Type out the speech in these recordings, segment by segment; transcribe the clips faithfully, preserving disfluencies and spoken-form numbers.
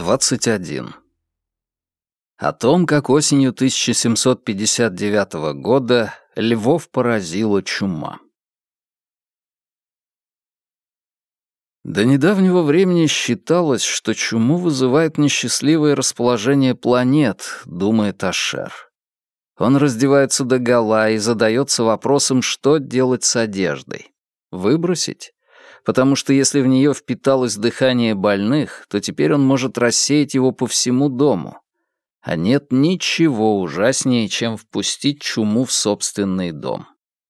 двадцать один. О том, как осенью тысяча семьсот пятьдесят девятого года львов поразила чума. До недавнего времени считалось, что чуму вызывает несчастливое расположение планет, думает Ашер. Он раздевается догола и задается вопросом, что делать с одеждой. Выбросить? Потому что если в нее впиталось дыхание больных, то теперь он может рассеять его по всему дому. А нет ничего ужаснее, чем впустить чуму в собственный дом.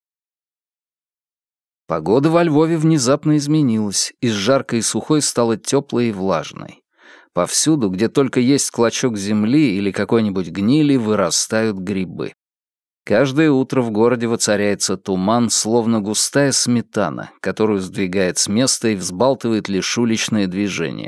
Погода во Львове внезапно изменилась, из жаркой и сухой стала теплой и влажной. Повсюду, где только есть клочок земли или какой-нибудь гнили, вырастают грибы. Каждое утро в городе воцаряется туман, словно густая сметана, которую сдвигает с места и взбалтывает лишь уличное движение.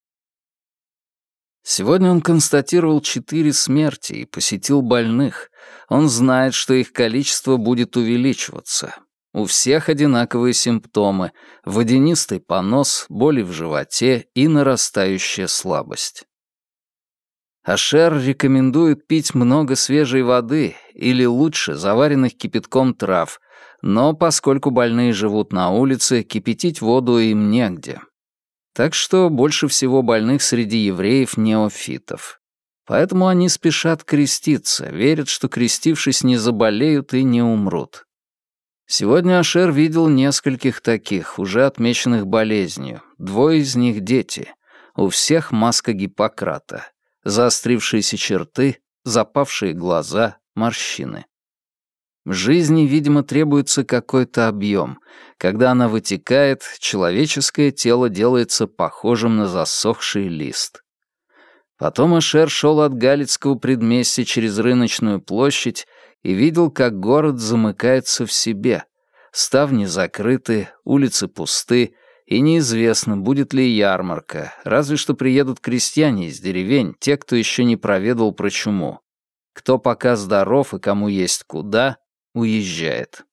Сегодня он констатировал четыре смерти и посетил больных. Он знает, что их количество будет увеличиваться. У всех одинаковые симптомы — водянистый понос, боли в животе и нарастающая слабость. Ашер рекомендует пить много свежей воды или лучше заваренных кипятком трав, но поскольку больные живут на улице, кипятить воду им негде. Так что больше всего больных среди евреев-неофитов. Поэтому они спешат креститься, верят, что крестившись не заболеют и не умрут. Сегодня Ашер видел нескольких таких, уже отмеченных болезнью. Двое из них — дети. У всех маска Гиппократа. Заострившиеся черты, запавшие глаза, морщины. Жизни, видимо, требуется какой-то объем. Когда она вытекает, человеческое тело делается похожим на засохший лист. Потом Ашер шел от Галицкого предместья через рыночную площадь и видел, как город замыкается в себе. Ставни закрыты, улицы пусты, и неизвестно, будет ли ярмарка, разве что приедут крестьяне из деревень, те, кто еще не проведал про чуму. Кто пока здоров и кому есть куда, уезжает.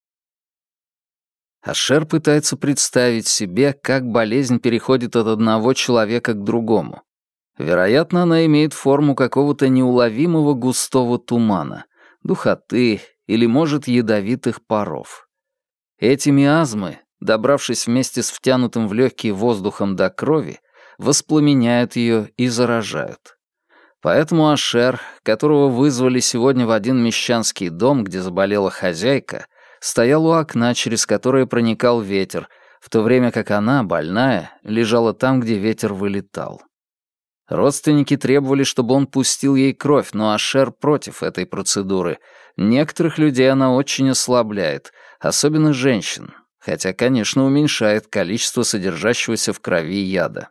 Ашер пытается представить себе, как болезнь переходит от одного человека к другому. Вероятно, она имеет форму какого-то неуловимого густого тумана, духоты или, может, ядовитых паров. Эти миазмы, добравшись вместе с втянутым в легкие воздухом до крови, воспламеняют ее и заражают. Поэтому Ашер, которого вызвали сегодня в один мещанский дом, где заболела хозяйка, стоял у окна, через которое проникал ветер, в то время как она, больная, лежала там, где ветер вылетал. Родственники требовали, чтобы он пустил ей кровь, но Ашер против этой процедуры. Некоторых людей она очень ослабляет, особенно женщин, хотя, конечно, уменьшает количество содержащегося в крови яда.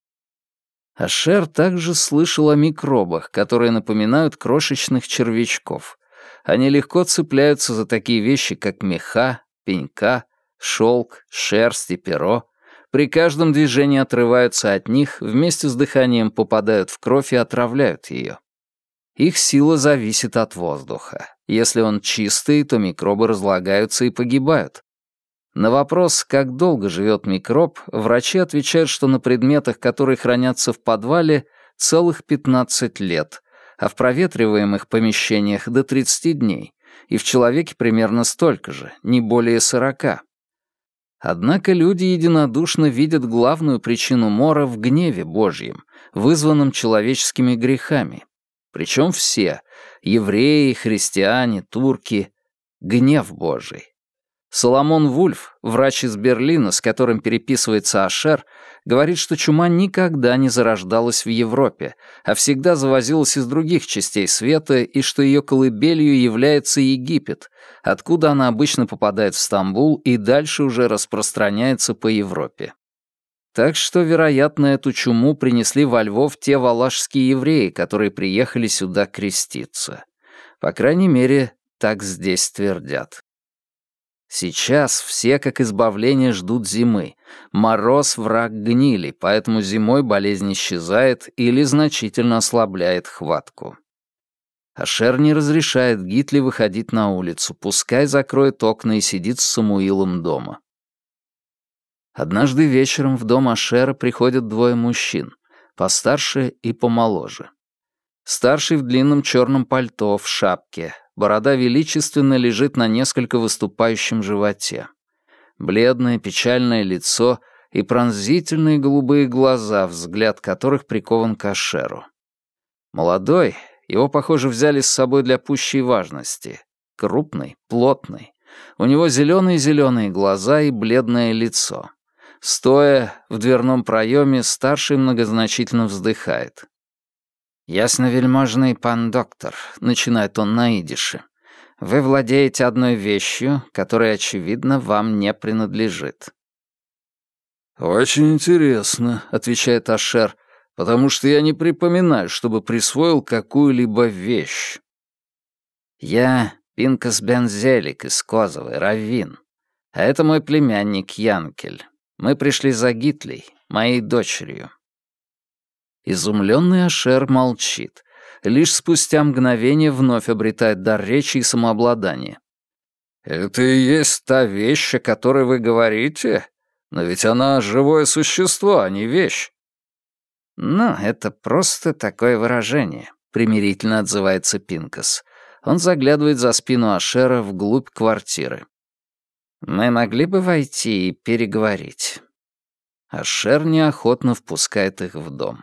Ашер также слышал о микробах, которые напоминают крошечных червячков. Они легко цепляются за такие вещи, как меха, пенька, шелк, шерсть и перо. При каждом движении отрываются от них, вместе с дыханием попадают в кровь и отравляют ее. Их сила зависит от воздуха. Если он чистый, то микробы разлагаются и погибают. На вопрос, как долго живет микроб, врачи отвечают, что на предметах, которые хранятся в подвале, целых пятнадцать лет, а в проветриваемых помещениях до тридцати дней, и в человеке примерно столько же, не более сорока. Однако люди единодушно видят главную причину мора в гневе Божьем, вызванном человеческими грехами. Причем все — евреи, христиане, турки — гнев Божий. Соломон Вульф, врач из Берлина, с которым переписывается Ашер, говорит, что чума никогда не зарождалась в Европе, а всегда завозилась из других частей света и что ее колыбелью является Египет, откуда она обычно попадает в Стамбул и дальше уже распространяется по Европе. Так что, вероятно, эту чуму принесли во Львов те валашские евреи, которые приехали сюда креститься. По крайней мере, так здесь твердят. Сейчас все, как избавление, ждут зимы. Мороз — враг гнили, поэтому зимой болезнь исчезает или значительно ослабляет хватку. Ашер не разрешает Гитле выходить на улицу, пускай закроет окна и сидит с Самуилом дома. Однажды вечером в дом Ашера приходят двое мужчин. постарше и помоложе. Старший в длинном черном пальто, в шапке, борода величественно лежит на несколько выступающем животе. Бледное печальное лицо и пронзительные голубые глаза, взгляд которых прикован к Ашеру. Молодой, его, похоже, взяли с собой для пущей важности. Крупный, плотный. У него зеленые-зеленые глаза и бледное лицо. Стоя в дверном проеме, старший многозначительно вздыхает. «Ясновельможный пан доктор», — начинает он на идише, — «вы владеете одной вещью, которая, очевидно, вам не принадлежит». «Очень интересно», — отвечает Ашер, «потому что я не припоминаю, чтобы присвоил какую-либо вещь». «Я Пинкас Бензелик из Козовой, раввин. А это мой племянник Янкель. Мы пришли за Гитлей, моей дочерью». Изумленный Ашер молчит. Лишь спустя мгновение вновь обретает дар речи и самообладание. «Это и есть та вещь, о которой вы говорите? Но ведь она живое существо, а не вещь». «Ну, это просто такое выражение», — примирительно отзывается Пинкас. Он заглядывает за спину Ашера вглубь квартиры. «Мы могли бы войти и переговорить». Ашер неохотно впускает их в дом.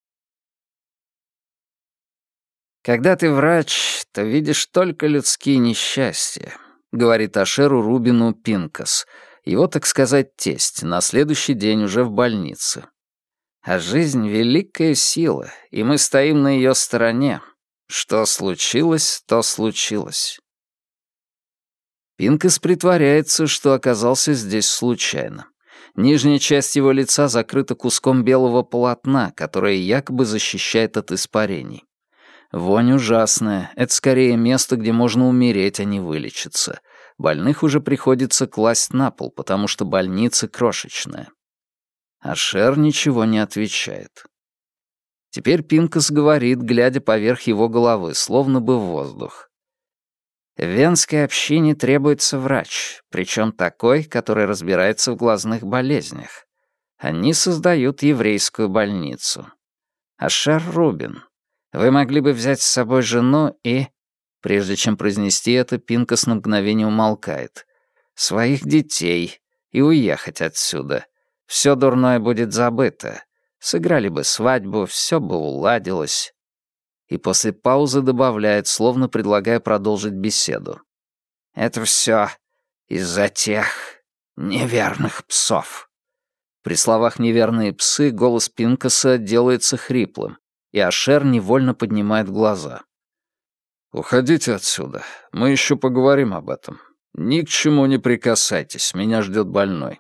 «Когда ты врач, то видишь только людские несчастья», — говорит Ашеру Рубину Пинкас, его, так сказать, тесть, на следующий день уже в больнице. «А жизнь — великая сила, и мы стоим на ее стороне. Что случилось, то случилось». Пинкас притворяется, что оказался здесь случайно. Нижняя часть его лица закрыта куском белого полотна, которое якобы защищает от испарений. Вонь ужасная. Это скорее место, где можно умереть, а не вылечиться. Больных уже приходится класть на пол, потому что больница крошечная. Ашер ничего не отвечает. Теперь Пинкас говорит, глядя поверх его головы, словно бы в воздух. В венской общине требуется врач, причем такой, который разбирается в глазных болезнях. Они создают еврейскую больницу. Ашер Рубин, вы могли бы взять с собой жену и...» Прежде чем произнести это, Пинкас на мгновение умолкает. «Своих детей и уехать отсюда. Все дурное будет забыто. Сыграли бы свадьбу, все бы уладилось». И после паузы добавляет, словно предлагая продолжить беседу. «Это все из-за тех неверных псов». При словах «неверные псы» голос Пинкаса делается хриплым, и Ашер невольно поднимает глаза. «Уходите отсюда, мы еще поговорим об этом. Ни к чему не прикасайтесь, меня ждет больной».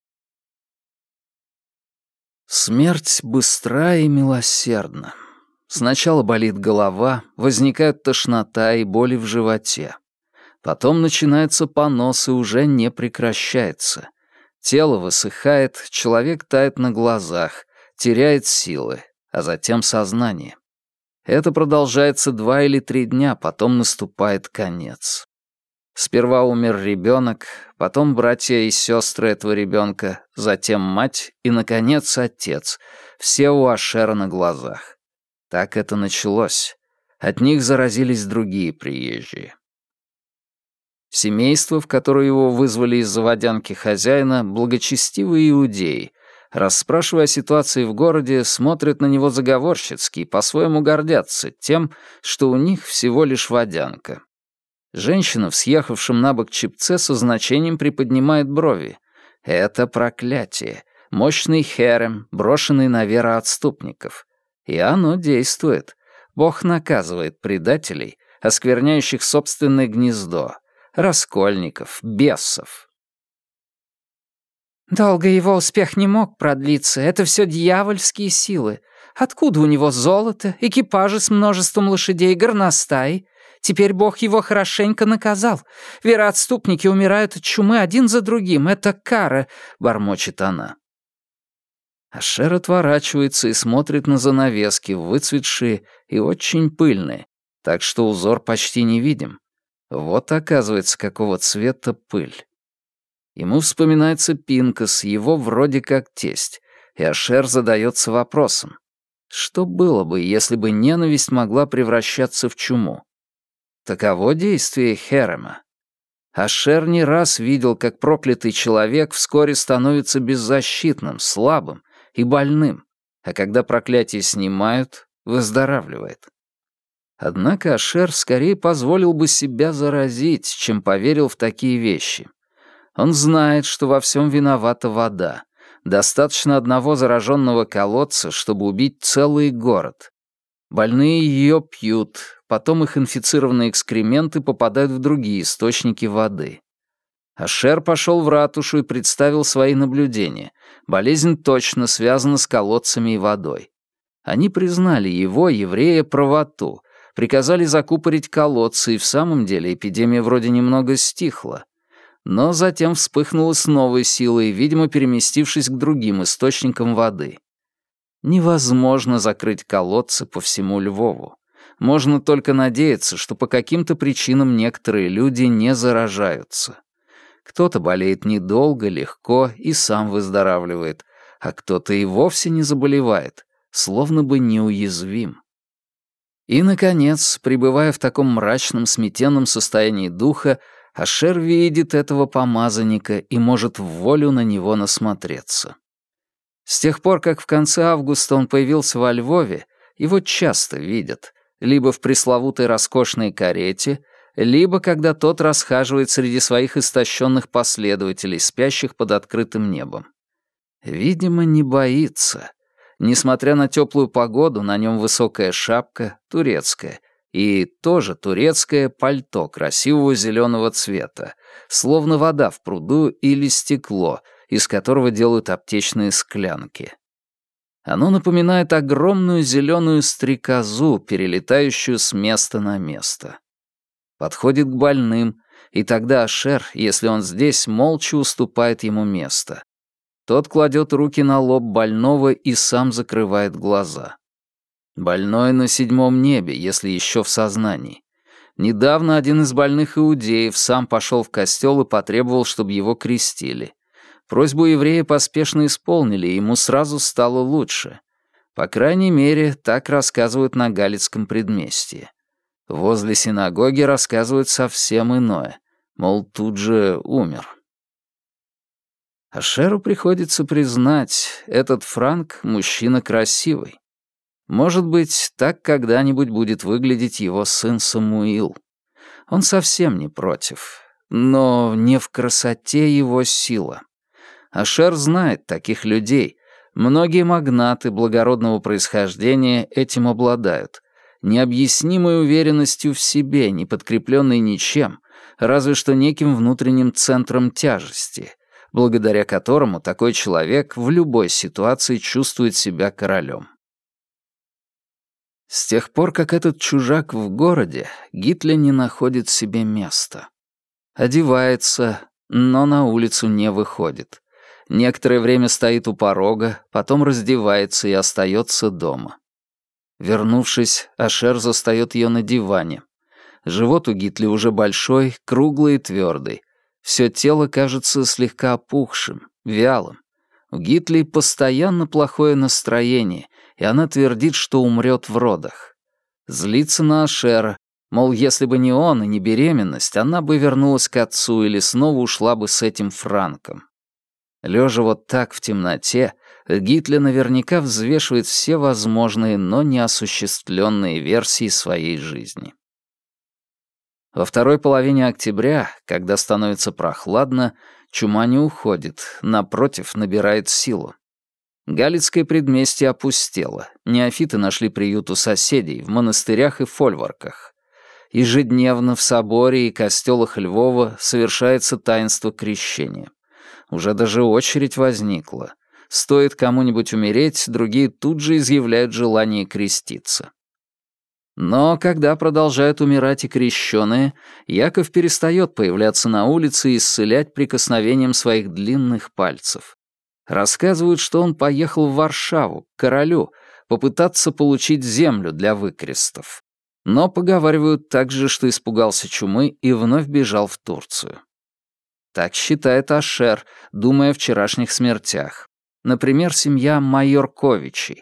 Смерть быстра и милосердна. Сначала болит голова, возникает тошнота и боли в животе. Потом начинается понос и уже не прекращается. Тело высыхает, человек тает на глазах, теряет силы, а затем сознание. Это продолжается два или три дня, потом наступает конец. Сперва умер ребенок, потом братья и сестры этого ребенка, затем мать и, наконец, отец. Все у Ашера на глазах. Так это началось. От них заразились другие приезжие. Семейство, в которое его вызвали из-за водянки хозяина, благочестивые иудеи, расспрашивая о ситуации в городе, смотрят на него заговорщицки и по-своему гордятся тем, что у них всего лишь водянка. Женщина в съехавшем на бок чепце со значением приподнимает брови. Это проклятие, мощный херем, брошенный на вероотступников. И оно действует. Бог наказывает предателей, оскверняющих собственное гнездо, раскольников, бесов. Долго его успех не мог продлиться, это все дьявольские силы. Откуда у него золото, экипажи с множеством лошадей, горностаи? Теперь Бог его хорошенько наказал. Вероотступники умирают от чумы один за другим, это кара, бормочет она. Ашер отворачивается и смотрит на занавески, выцветшие и очень пыльные, так что узор почти не видим. Вот, оказывается, какого цвета пыль. Ему вспоминается Пинкас, его вроде как тесть, и Ашер задается вопросом. Что было бы, если бы ненависть могла превращаться в чуму? Таково действие Херема. Ашер не раз видел, как проклятый человек вскоре становится беззащитным, слабым и больным, а когда проклятие снимают, выздоравливает. Однако Ашер скорее позволил бы себя заразить, чем поверил в такие вещи. Он знает, что во всем виновата вода. Достаточно одного зараженного колодца, чтобы убить целый город. Больные ее пьют, потом их инфицированные экскременты попадают в другие источники воды. Ашер пошел в ратушу и представил свои наблюдения. Болезнь точно связана с колодцами и водой. Они признали его, еврея, правоту, приказали закупорить колодцы, и в самом деле эпидемия вроде немного стихла. Но затем вспыхнула с новой силой, видимо, переместившись к другим источникам воды. Невозможно закрыть колодцы по всему Львову. Можно только надеяться, что по каким-то причинам некоторые люди не заражаются. Кто-то болеет недолго, легко и сам выздоравливает, а кто-то и вовсе не заболевает, словно бы неуязвим. И, наконец, пребывая в таком мрачном, сметенном состоянии духа, Ашер видит этого помазанника и может в волю на него насмотреться. С тех пор, как в конце августа он появился во Львове, его часто видят, либо в пресловутой роскошной карете, либо когда тот расхаживает среди своих истощенных последователей, спящих под открытым небом. Видимо, не боится. Несмотря на теплую погоду, на нем высокая шапка, турецкая, и тоже турецкое пальто красивого зеленого цвета, словно вода в пруду или стекло, из которого делают аптечные склянки. Оно напоминает огромную зеленую стрекозу, перелетающую с места на место. Подходит к больным, и тогда Ашер, если он здесь, молча уступает ему место. Тот кладет руки на лоб больного и сам закрывает глаза. Больной на седьмом небе, если еще в сознании. Недавно один из больных иудеев сам пошел в костел и потребовал, чтобы его крестили. Просьбу еврея поспешно исполнили, и ему сразу стало лучше. По крайней мере, так рассказывают на Галицком предместье. Возле синагоги рассказывают совсем иное, мол, тут же умер. Ашеру приходится признать, этот Франк — мужчина красивый. Может быть, так когда-нибудь будет выглядеть его сын Самуил. Он совсем не против. Но не в красоте его сила. Ашер знает таких людей. Многие магнаты благородного происхождения этим обладают. Необъяснимой уверенностью в себе, не подкрепленной ничем, разве что неким внутренним центром тяжести, благодаря которому такой человек в любой ситуации чувствует себя королем. С тех пор, как этот чужак в городе, Гитлер не находит себе места. Одевается, но на улицу не выходит. Некоторое время стоит у порога, потом раздевается и остается дома. Вернувшись, Ашер застает ее на диване. Живот у Гитли уже большой, круглый и твердый. Все тело кажется слегка опухшим, вялым. У Гитли постоянно плохое настроение, и она твердит, что умрет в родах. Злится на Ашера, мол, если бы не он и не беременность, она бы вернулась к отцу или снова ушла бы с этим Франком. Лежа вот так в темноте, Гитлер наверняка взвешивает все возможные, но неосуществленные версии своей жизни. Во второй половине октября, когда становится прохладно, чума не уходит, напротив, набирает силу. Галицкое предместье опустело. Неофиты нашли приют у соседей, в монастырях и фольварках. Ежедневно в соборе и костелах Львова совершается таинство крещения. Уже даже очередь возникла. Стоит кому-нибудь умереть, другие тут же изъявляют желание креститься. Но когда продолжают умирать и крещеные, Яков перестает появляться на улице и исцелять прикосновением своих длинных пальцев. Рассказывают, что он поехал в Варшаву, к королю, попытаться получить землю для выкрестов. Но поговаривают также, что испугался чумы и вновь бежал в Турцию. Так считает Ашер, думая о вчерашних смертях. Например, семья Майорковичей.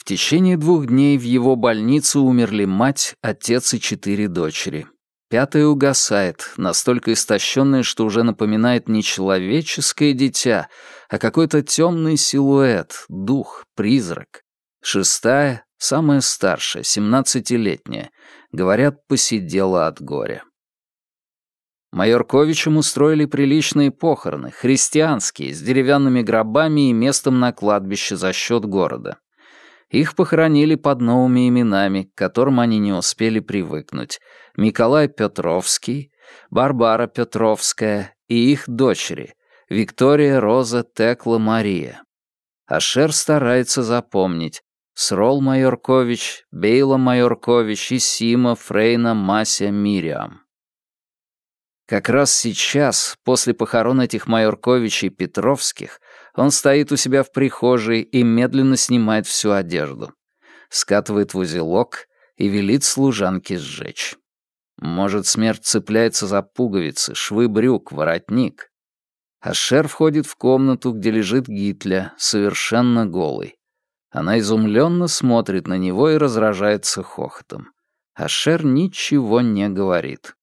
В течение двух дней в его больнице умерли мать, отец и четыре дочери. Пятая угасает, настолько истощенная, что уже напоминает не человеческое дитя, а какой-то темный силуэт, дух, призрак. Шестая, самая старшая, семнадцатилетняя, говорят, посидела от горя. Майорковичам устроили приличные похороны, христианские, с деревянными гробами и местом на кладбище за счет города. Их похоронили под новыми именами, к которым они не успели привыкнуть. Николай Петровский, Барбара Петровская и их дочери Виктория, Роза, Текла, Мария. Ашер старается запомнить Срол Майоркович, Бейла Майоркович и Сима, Фрейна, Мася, Мириам. Как раз сейчас, после похорон этих Майорковичей Петровских, он стоит у себя в прихожей и медленно снимает всю одежду. Скатывает в узелок и велит служанке сжечь. Может, смерть цепляется за пуговицы, швы брюк, воротник. Ашер входит в комнату, где лежит Гитля, совершенно голый. Она изумленно смотрит на него и разражается хохотом. Ашер ничего не говорит.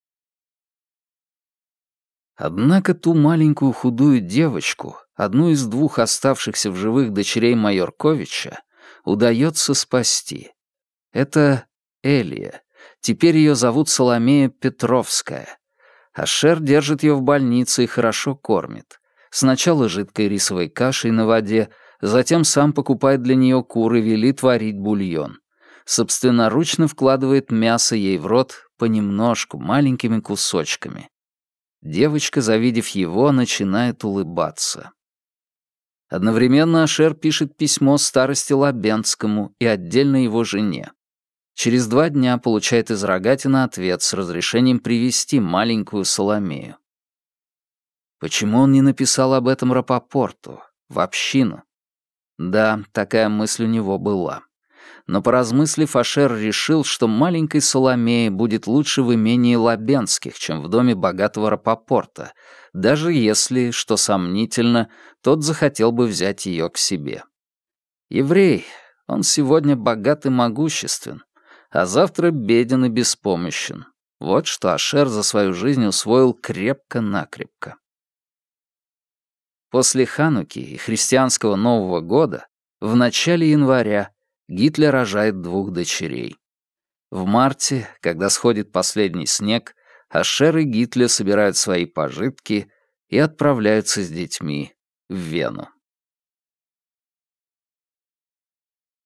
Однако ту маленькую худую девочку, одну из двух оставшихся в живых дочерей Майорковича, удается спасти. Это Элия. Теперь ее зовут Соломея Петровская. Ашер держит ее в больнице и хорошо кормит. Сначала жидкой рисовой кашей на воде, затем сам покупает для нее кур и велит варить бульон. Собственноручно вкладывает мясо ей в рот понемножку, маленькими кусочками. Девочка, завидев его, начинает улыбаться. Одновременно Ашер пишет письмо старосте Лабенскому и отдельно его жене. Через два дня получает из Рогатина ответ с разрешением привезти маленькую Соломею. Почему он не написал об этом Рапопорту, в общину? Да, такая мысль у него была. Но поразмыслив, Ашер решил, что маленькой Соломее будет лучше в имении Лабенских, чем в доме богатого Рапопорта, даже если, что сомнительно, тот захотел бы взять ее к себе. Еврей, он сегодня богат и могуществен, а завтра беден и беспомощен. Вот что Ашер за свою жизнь усвоил крепко-накрепко. После Хануки и христианского Нового года, в начале января, Гитлер рожает двух дочерей. В марте, когда сходит последний снег, Ашер и Гитлер собирают свои пожитки и отправляются с детьми в Вену.